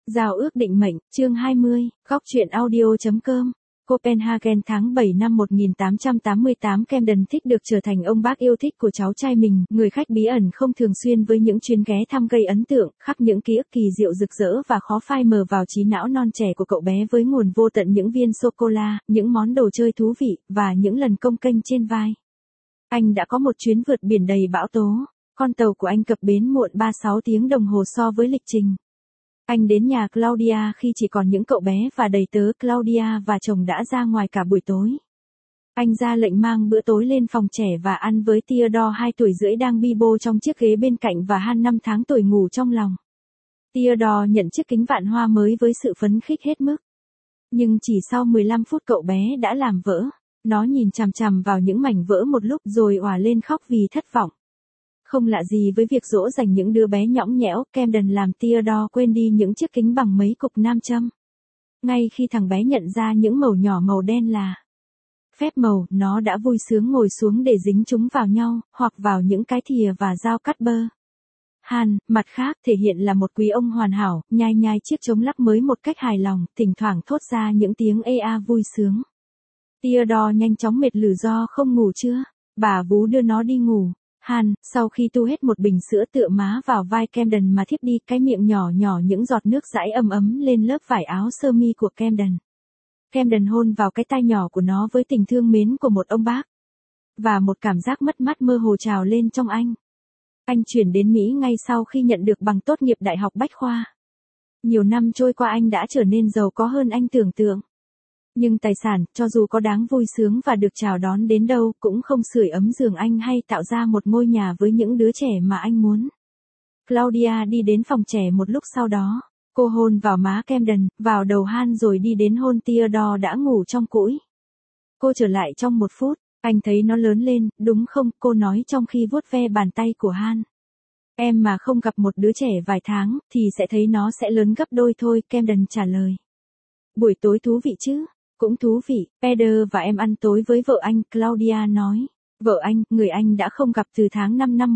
Giao ước định mệnh, chương 20, góc truyện audio.com. Copenhagen tháng 7 năm 1888. Camden thích được trở thành ông bác yêu thích của cháu trai mình, người khách bí ẩn không thường xuyên với những chuyến ghé thăm gây ấn tượng, khắc những ký ức kỳ diệu rực rỡ và khó phai mờ vào trí não non trẻ của cậu bé với nguồn vô tận những viên sô-cô-la, những món đồ chơi thú vị, và những lần cồng kênh trên vai. Anh đã có một chuyến vượt biển đầy bão tố. Con tàu của anh cập bến muộn 36 tiếng đồng hồ so với lịch trình. Anh đến nhà Claudia khi chỉ còn những cậu bé và đầy tớ. Claudia và chồng đã ra ngoài cả buổi tối. Anh ra lệnh mang bữa tối lên phòng trẻ và ăn với Theodore 2 tuổi rưỡi đang bi bô trong chiếc ghế bên cạnh và Han 5 tháng tuổi ngủ trong lòng. Theodore nhận chiếc kính vạn hoa mới với sự phấn khích hết mức. Nhưng chỉ sau 15 phút cậu bé đã làm vỡ. Nó nhìn chằm chằm vào những mảnh vỡ một lúc rồi òa lên khóc vì thất vọng. Không lạ gì với việc dỗ dành những đứa bé nhõng nhẽo, Camden làm Theodore quên đi những chiếc kính bằng mấy cục nam châm. Ngay khi thằng bé nhận ra những mẩu nhỏ màu đen là phép màu, nó đã vui sướng ngồi xuống để dính chúng vào nhau, hoặc vào những cái thìa và dao cắt bơ. Han, mặt khác, thể hiện là một quý ông hoàn hảo, nhai nhai chiếc chống lắc mới một cách hài lòng, thỉnh thoảng thốt ra những tiếng ea vui sướng. Theodore nhanh chóng mệt lử do không ngủ chưa. Bà vú đưa nó đi ngủ. Han, sau khi tu hết một bình sữa tựa má vào vai Camden mà thiếp đi, cái miệng nhỏ nhỏ những giọt nước dãi ấm ấm lên lớp vải áo sơ mi của Camden. Camden hôn vào cái tai nhỏ của nó với tình thương mến của một ông bác. Và một cảm giác mất mát mơ hồ trào lên trong anh. Anh chuyển đến Mỹ ngay sau khi nhận được bằng tốt nghiệp Đại học Bách Khoa. Nhiều năm trôi qua anh đã trở nên giàu có hơn anh tưởng tượng. Nhưng tài sản, cho dù có đáng vui sướng và được chào đón đến đâu, cũng không sưởi ấm giường anh hay tạo ra một ngôi nhà với những đứa trẻ mà anh muốn. Claudia đi đến phòng trẻ một lúc sau đó. Cô hôn vào má Camden, vào đầu Han rồi đi đến hôn Theodore đã ngủ trong cũi. Cô trở lại trong 1 phút. Anh thấy nó lớn lên, đúng không? Cô nói trong khi vuốt ve bàn tay của Han. Em mà không gặp một đứa trẻ vài tháng, thì sẽ thấy nó sẽ lớn gấp đôi thôi, Camden trả lời. Buổi tối thú vị chứ? Cũng thú vị, Peter và em ăn tối với vợ anh, Claudia nói. Vợ anh, người anh đã không gặp từ tháng 5 năm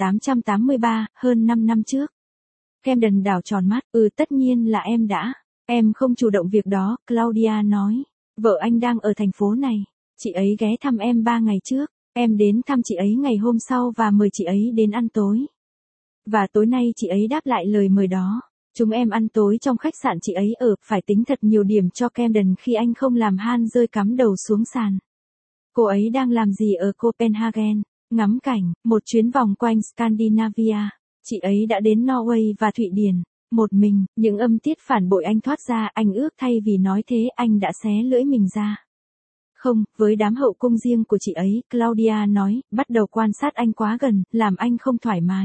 1883, hơn 5 năm trước. Camden đảo tròn mắt, tất nhiên là em đã. Em không chủ động việc đó, Claudia nói. Vợ anh đang ở thành phố này. Chị ấy ghé thăm em 3 ngày trước. Em đến thăm chị ấy ngày hôm sau và mời chị ấy đến ăn tối. Và tối nay chị ấy đáp lại lời mời đó. Chúng em ăn tối trong khách sạn chị ấy ở, phải tính thật nhiều điểm cho Camden khi anh không làm Han rơi cắm đầu xuống sàn. Cô ấy đang làm gì ở Copenhagen? Ngắm cảnh, một chuyến vòng quanh Scandinavia. Chị ấy đã đến Norway và Thụy Điển. Một mình, những âm tiết phản bội anh thoát ra, anh ước thay vì nói thế anh đã xé lưỡi mình ra. Không, với đám hậu cung riêng của chị ấy, Claudia nói, bắt đầu quan sát anh quá gần, làm anh không thoải mái.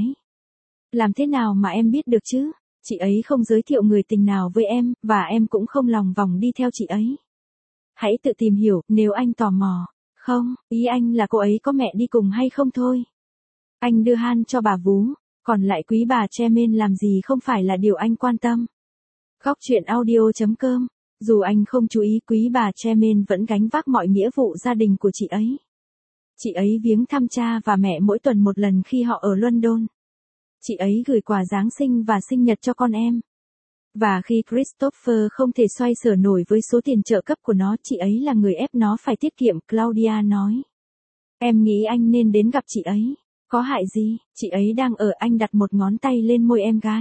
Làm thế nào mà em biết được chứ? Chị ấy không giới thiệu người tình nào với em, và em cũng không lòng vòng đi theo chị ấy. Hãy tự tìm hiểu, nếu anh tò mò. Không, ý anh là cô ấy có mẹ đi cùng hay không thôi. Anh đưa Han cho bà vú, còn lại quý bà Tremaine làm gì không phải là điều anh quan tâm. Góc truyện audio.com. Dù anh không chú ý, quý bà Tremaine vẫn gánh vác mọi nghĩa vụ gia đình của chị ấy. Chị ấy viếng thăm cha và mẹ mỗi tuần một lần khi họ ở London. Chị ấy gửi quà Giáng sinh và sinh nhật cho con em. Và khi Christopher không thể xoay sở nổi với số tiền trợ cấp của nó, chị ấy là người ép nó phải tiết kiệm, Claudia nói. Em nghĩ anh nên đến gặp chị ấy. Có hại gì? Chị ấy đang ở. Anh đặt một ngón tay lên môi em gái.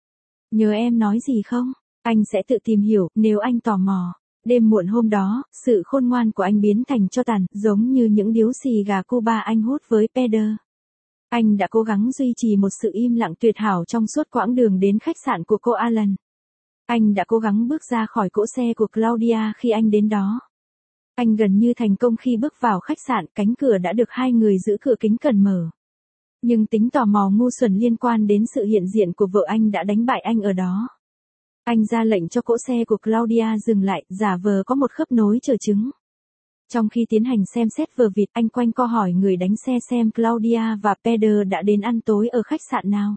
Nhớ em nói gì không? Anh sẽ tự tìm hiểu, nếu anh tò mò. Đêm muộn hôm đó, sự khôn ngoan của anh biến thành tro tàn, giống như những điếu xì gà Cuba anh hút với Peter. Anh đã cố gắng duy trì một sự im lặng tuyệt hảo trong suốt quãng đường đến khách sạn của cô Allen. Anh đã cố gắng bước ra khỏi cỗ xe của Claudia khi anh đến đó. Anh gần như thành công khi bước vào khách sạn, cánh cửa đã được 2 người giữ cửa kính cẩn mở. Nhưng tính tò mò ngu xuẩn liên quan đến sự hiện diện của vợ anh đã đánh bại anh ở đó. Anh ra lệnh cho cỗ xe của Claudia dừng lại, giả vờ có một khớp nối chờ chứng. Trong khi tiến hành xem xét vờ vịt, anh quanh co hỏi người đánh xe xem Claudia và Peter đã đến ăn tối ở khách sạn nào.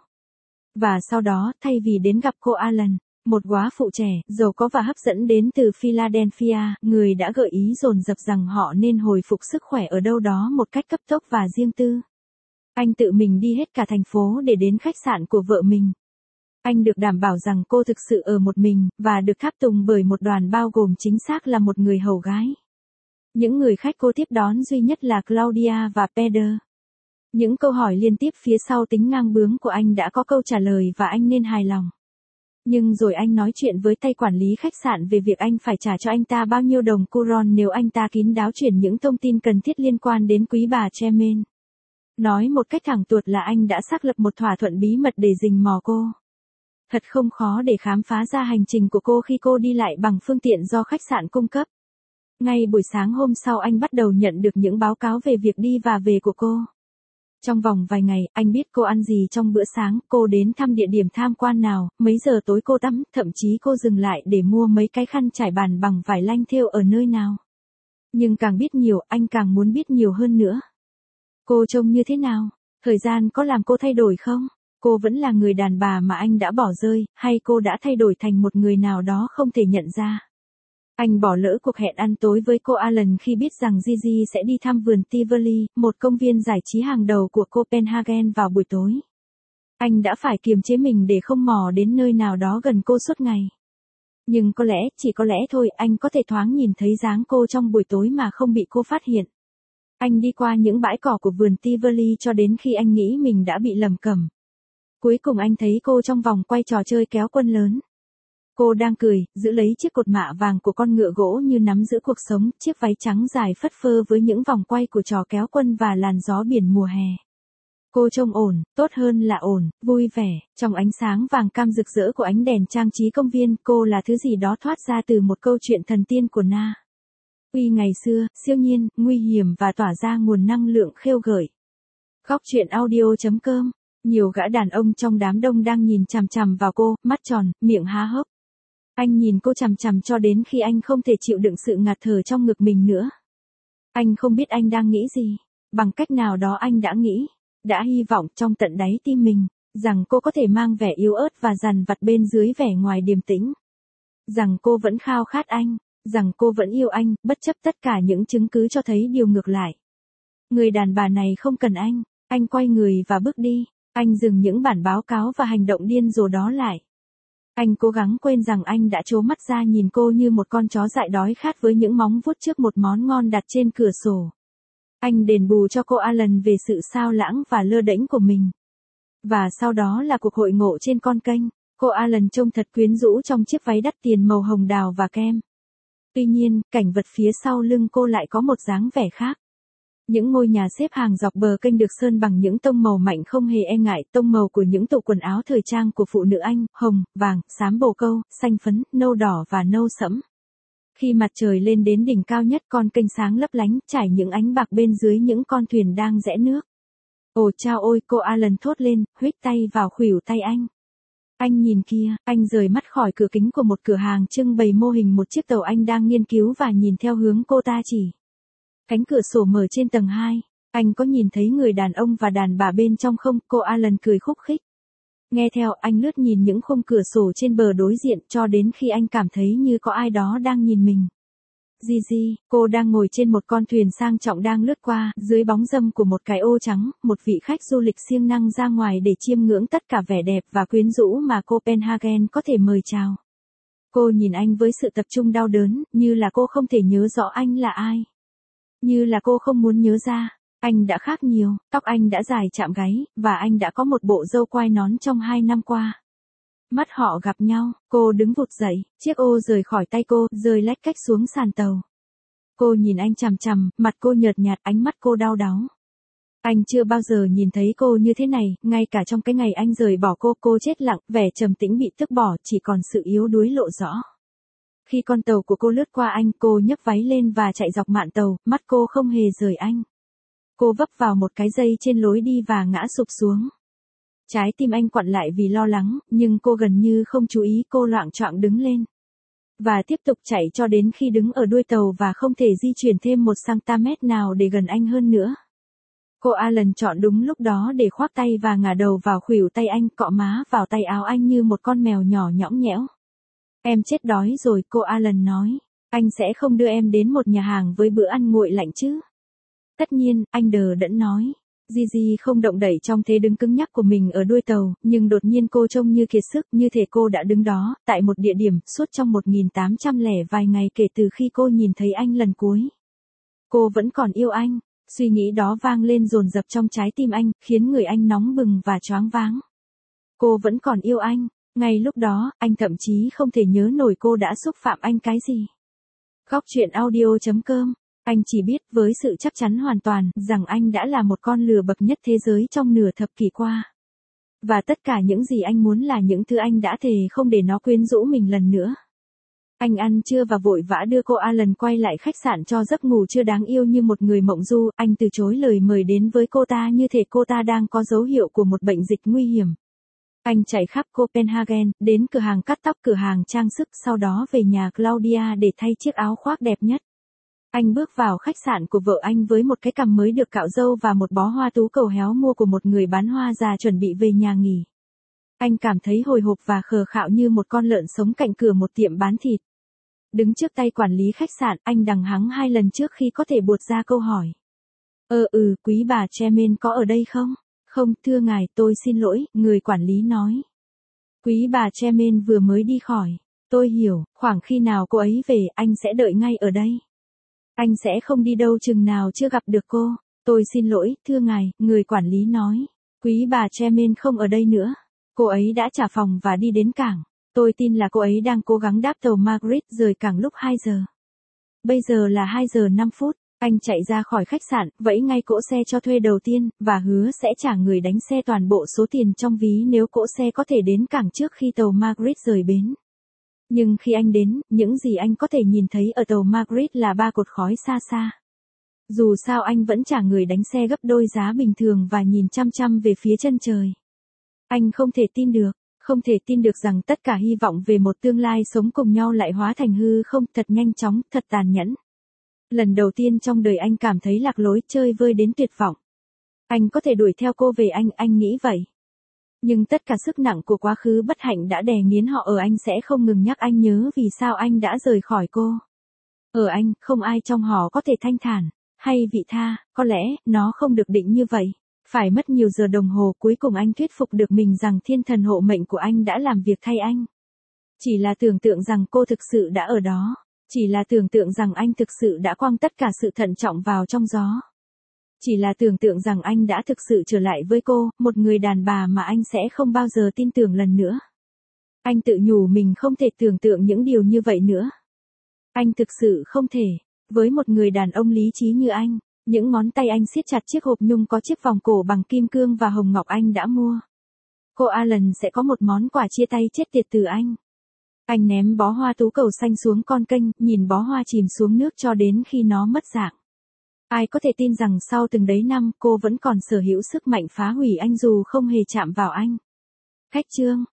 Và sau đó, thay vì đến gặp cô Allen, một góa phụ trẻ, giàu có và hấp dẫn đến từ Philadelphia, người đã gợi ý dồn dập rằng họ nên hồi phục sức khỏe ở đâu đó một cách cấp tốc và riêng tư. Anh tự mình đi hết cả thành phố để đến khách sạn của vợ mình. Anh được đảm bảo rằng cô thực sự ở một mình, và được tháp tùng bởi một đoàn bao gồm chính xác là một người hầu gái. Những người khách cô tiếp đón duy nhất là Claudia và Peter. Những câu hỏi liên tiếp phía sau tính ngang bướng của anh đã có câu trả lời và anh nên hài lòng. Nhưng rồi anh nói chuyện với tay quản lý khách sạn về việc anh phải trả cho anh ta bao nhiêu đồng Kuron nếu anh ta kín đáo chuyển những thông tin cần thiết liên quan đến quý bà Tremaine. Nói một cách thẳng tuột là anh đã xác lập một thỏa thuận bí mật để rình mò cô. Thật không khó để khám phá ra hành trình của cô khi cô đi lại bằng phương tiện do khách sạn cung cấp. Ngay buổi sáng hôm sau anh bắt đầu nhận được những báo cáo về việc đi và về của cô. Trong vòng vài ngày, anh biết cô ăn gì trong bữa sáng, cô đến thăm địa điểm tham quan nào, mấy giờ tối cô tắm, thậm chí cô dừng lại để mua mấy cái khăn trải bàn bằng vải lanh thêu ở nơi nào. Nhưng càng biết nhiều, anh càng muốn biết nhiều hơn nữa. Cô trông như thế nào? Thời gian có làm cô thay đổi không? Cô vẫn là người đàn bà mà anh đã bỏ rơi, hay cô đã thay đổi thành một người nào đó không thể nhận ra? Anh bỏ lỡ cuộc hẹn ăn tối với cô Alan khi biết rằng Gigi sẽ đi thăm vườn Tivoli, một công viên giải trí hàng đầu của Copenhagen vào buổi tối. Anh đã phải kiềm chế mình để không mò đến nơi nào đó gần cô suốt ngày. Nhưng có lẽ, chỉ có lẽ thôi, anh có thể thoáng nhìn thấy dáng cô trong buổi tối mà không bị cô phát hiện. Anh đi qua những bãi cỏ của vườn Tivoli cho đến khi anh nghĩ mình đã bị lầm cầm. Cuối cùng anh thấy cô trong vòng quay trò chơi kéo quân lớn. Cô đang cười, giữ lấy chiếc cột mạ vàng của con ngựa gỗ như nắm giữ cuộc sống, chiếc váy trắng dài phất phơ với những vòng quay của trò kéo quân và làn gió biển mùa hè. Cô trông ổn, tốt hơn là ổn, vui vẻ, trong ánh sáng vàng cam rực rỡ của ánh đèn trang trí công viên, cô là thứ gì đó thoát ra từ một câu chuyện thần tiên của Na Uy ngày xưa, siêu nhiên, nguy hiểm và tỏa ra nguồn năng lượng khêu gợi. Góc truyện audio.com. Nhiều gã đàn ông trong đám đông đang nhìn chằm chằm vào cô, mắt tròn, miệng há hốc. Anh nhìn cô chằm chằm cho đến khi anh không thể chịu đựng sự ngạt thở trong ngực mình nữa. Anh không biết anh đang nghĩ gì. Bằng cách nào đó anh đã nghĩ, đã hy vọng trong tận đáy tim mình, rằng cô có thể mang vẻ yếu ớt và dằn vặt bên dưới vẻ ngoài điềm tĩnh. Rằng cô vẫn khao khát anh, rằng cô vẫn yêu anh, bất chấp tất cả những chứng cứ cho thấy điều ngược lại. Người đàn bà này không cần anh quay người và bước đi. Anh dừng những bản báo cáo và hành động điên rồ đó lại. Anh cố gắng quên rằng anh đã trố mắt ra nhìn cô như một con chó dại đói khát với những móng vuốt trước một món ngon đặt trên cửa sổ. Anh đền bù cho cô Alan về sự sao lãng và lơ đễnh của mình. Và sau đó là cuộc hội ngộ trên con kênh. Cô Alan trông thật quyến rũ trong chiếc váy đắt tiền màu hồng đào và kem. Tuy nhiên, cảnh vật phía sau lưng cô lại có một dáng vẻ khác. Những ngôi nhà xếp hàng dọc bờ kênh được sơn bằng những tông màu mạnh không hề e ngại, tông màu của những tủ quần áo thời trang của phụ nữ Anh, hồng, vàng, xám bồ câu, xanh phấn, nâu đỏ và nâu sẫm. Khi mặt trời lên đến đỉnh cao nhất, con kênh sáng lấp lánh, trải những ánh bạc bên dưới những con thuyền đang rẽ nước. Ồ chao ôi, cô Alan thốt lên, huých tay vào khuỷu tay anh. Anh nhìn kia, anh rời mắt khỏi cửa kính của một cửa hàng trưng bày mô hình một chiếc tàu anh đang nghiên cứu và nhìn theo hướng cô ta chỉ. Cánh cửa sổ mở trên tầng 2, anh có nhìn thấy người đàn ông và đàn bà bên trong không? Cô Alan cười khúc khích. Nghe theo, anh lướt nhìn những khung cửa sổ trên bờ đối diện cho đến khi anh cảm thấy như có ai đó đang nhìn mình. Gigi, cô đang ngồi trên một con thuyền sang trọng đang lướt qua, dưới bóng râm của một cái ô trắng, một vị khách du lịch siêng năng ra ngoài để chiêm ngưỡng tất cả vẻ đẹp và quyến rũ mà Copenhagen có thể mời chào. Cô nhìn anh với sự tập trung đau đớn, như là cô không thể nhớ rõ anh là ai. Như là cô không muốn nhớ ra, anh đã khác nhiều, tóc anh đã dài chạm gáy, và anh đã có một bộ râu quai nón trong 2 năm qua. Mắt họ gặp nhau, cô đứng vụt dậy, chiếc ô rời khỏi tay cô, rơi lách cách xuống sàn tàu. Cô nhìn anh chằm chằm, mặt cô nhợt nhạt, ánh mắt cô đau đáu. Anh chưa bao giờ nhìn thấy cô như thế này, ngay cả trong cái ngày anh rời bỏ cô chết lặng, vẻ trầm tĩnh bị tước bỏ, chỉ còn sự yếu đuối lộ rõ. Khi con tàu của cô lướt qua anh, cô nhấc váy lên và chạy dọc mạn tàu, mắt cô không hề rời anh. Cô vấp vào một cái dây trên lối đi và ngã sụp xuống. Trái tim anh quặn lại vì lo lắng, nhưng cô gần như không chú ý, cô loạng choạng đứng lên. Và tiếp tục chạy cho đến khi đứng ở đuôi tàu và không thể di chuyển thêm 1 cm nào để gần anh hơn nữa. Cô Alan chọn đúng lúc đó để khoác tay và ngả đầu vào khuỷu tay anh, cọ má vào tay áo anh như một con mèo nhỏ nhõng nhẽo. Em chết đói rồi, cô Alan nói. Anh sẽ không đưa em đến một nhà hàng với bữa ăn nguội lạnh chứ? Tất nhiên, anh đờ đẫn nói. Gigi không động đậy trong thế đứng cứng nhắc của mình ở đuôi tàu, nhưng đột nhiên cô trông như kiệt sức, như thể cô đã đứng đó, tại một địa điểm, suốt trong 1800 lẻ vài ngày kể từ khi cô nhìn thấy anh lần cuối. Cô vẫn còn yêu anh. Suy nghĩ đó vang lên dồn dập trong trái tim anh, khiến người anh nóng bừng và choáng váng. Cô vẫn còn yêu anh. Ngay lúc đó, anh thậm chí không thể nhớ nổi cô đã xúc phạm anh cái gì. Góc chuyện audio.com. Anh chỉ biết với sự chắc chắn hoàn toàn rằng anh đã là một con lừa bịp nhất thế giới trong nửa thập kỷ qua. Và tất cả những gì anh muốn là những thứ anh đã thề không để nó quyến rũ mình lần nữa. Anh ăn trưa và vội vã đưa cô Alan quay lại khách sạn cho giấc ngủ trưa đáng yêu như một người mộng du. Anh từ chối lời mời đến với cô ta như thể cô ta đang có dấu hiệu của một bệnh dịch nguy hiểm. Anh chạy khắp Copenhagen, đến cửa hàng cắt tóc, cửa hàng trang sức, sau đó về nhà Claudia để thay chiếc áo khoác đẹp nhất. Anh bước vào khách sạn của vợ anh với một cái cằm mới được cạo râu và một bó hoa tú cầu héo mua của một người bán hoa già chuẩn bị về nhà nghỉ. Anh cảm thấy hồi hộp và khờ khạo như một con lợn sống cạnh cửa một tiệm bán thịt. Đứng trước tay quản lý khách sạn, anh đằng hắng 2 lần trước khi có thể buột ra câu hỏi. Quý bà Chairman có ở đây không? Không, thưa ngài, tôi xin lỗi, người quản lý nói. Quý bà Chairman vừa mới đi khỏi. Tôi hiểu, khoảng khi nào cô ấy về, anh sẽ đợi ngay ở đây. Anh sẽ không đi đâu chừng nào chưa gặp được cô. Tôi xin lỗi, thưa ngài, người quản lý nói. Quý bà Chairman không ở đây nữa. Cô ấy đã trả phòng và đi đến cảng. Tôi tin là cô ấy đang cố gắng đáp tàu Margaret rời cảng lúc 2 giờ. Bây giờ là 2 giờ 5 phút. Anh chạy ra khỏi khách sạn, vẫy ngay cỗ xe cho thuê đầu tiên, và hứa sẽ trả người đánh xe toàn bộ số tiền trong ví nếu cỗ xe có thể đến cảng trước khi tàu Margaret rời bến. Nhưng khi anh đến, những gì anh có thể nhìn thấy ở tàu Margaret là 3 cột khói xa xa. Dù sao anh vẫn trả người đánh xe gấp đôi giá bình thường và nhìn chăm chăm về phía chân trời. Anh không thể tin được rằng tất cả hy vọng về một tương lai sống cùng nhau lại hóa thành hư không, thật nhanh chóng, thật tàn nhẫn. Lần đầu tiên trong đời anh cảm thấy lạc lối, chơi vơi đến tuyệt vọng. Anh có thể đuổi theo cô về, anh nghĩ vậy. Nhưng tất cả sức nặng của quá khứ bất hạnh đã đè nghiến họ ở anh, sẽ không ngừng nhắc anh nhớ vì sao anh đã rời khỏi cô. Ở anh, không ai trong họ có thể thanh thản, hay vị tha, có lẽ, nó không được định như vậy. Phải mất nhiều giờ đồng hồ, cuối cùng anh thuyết phục được mình rằng thiên thần hộ mệnh của anh đã làm việc thay anh. Chỉ là tưởng tượng rằng cô thực sự đã ở đó. Chỉ là tưởng tượng rằng anh thực sự đã quăng tất cả sự thận trọng vào trong gió. Chỉ là tưởng tượng rằng anh đã thực sự trở lại với cô, một người đàn bà mà anh sẽ không bao giờ tin tưởng lần nữa. Anh tự nhủ mình không thể tưởng tượng những điều như vậy nữa. Anh thực sự không thể. Với một người đàn ông lý trí như anh, những ngón tay anh siết chặt chiếc hộp nhung có chiếc vòng cổ bằng kim cương và hồng ngọc anh đã mua. Cô Alan sẽ có một món quà chia tay chết tiệt từ anh. Anh ném bó hoa tú cầu xanh xuống con kênh, nhìn bó hoa chìm xuống nước cho đến khi nó mất dạng. Ai có thể tin rằng sau từng đấy năm, cô vẫn còn sở hữu sức mạnh phá hủy anh dù không hề chạm vào anh. Khách chương.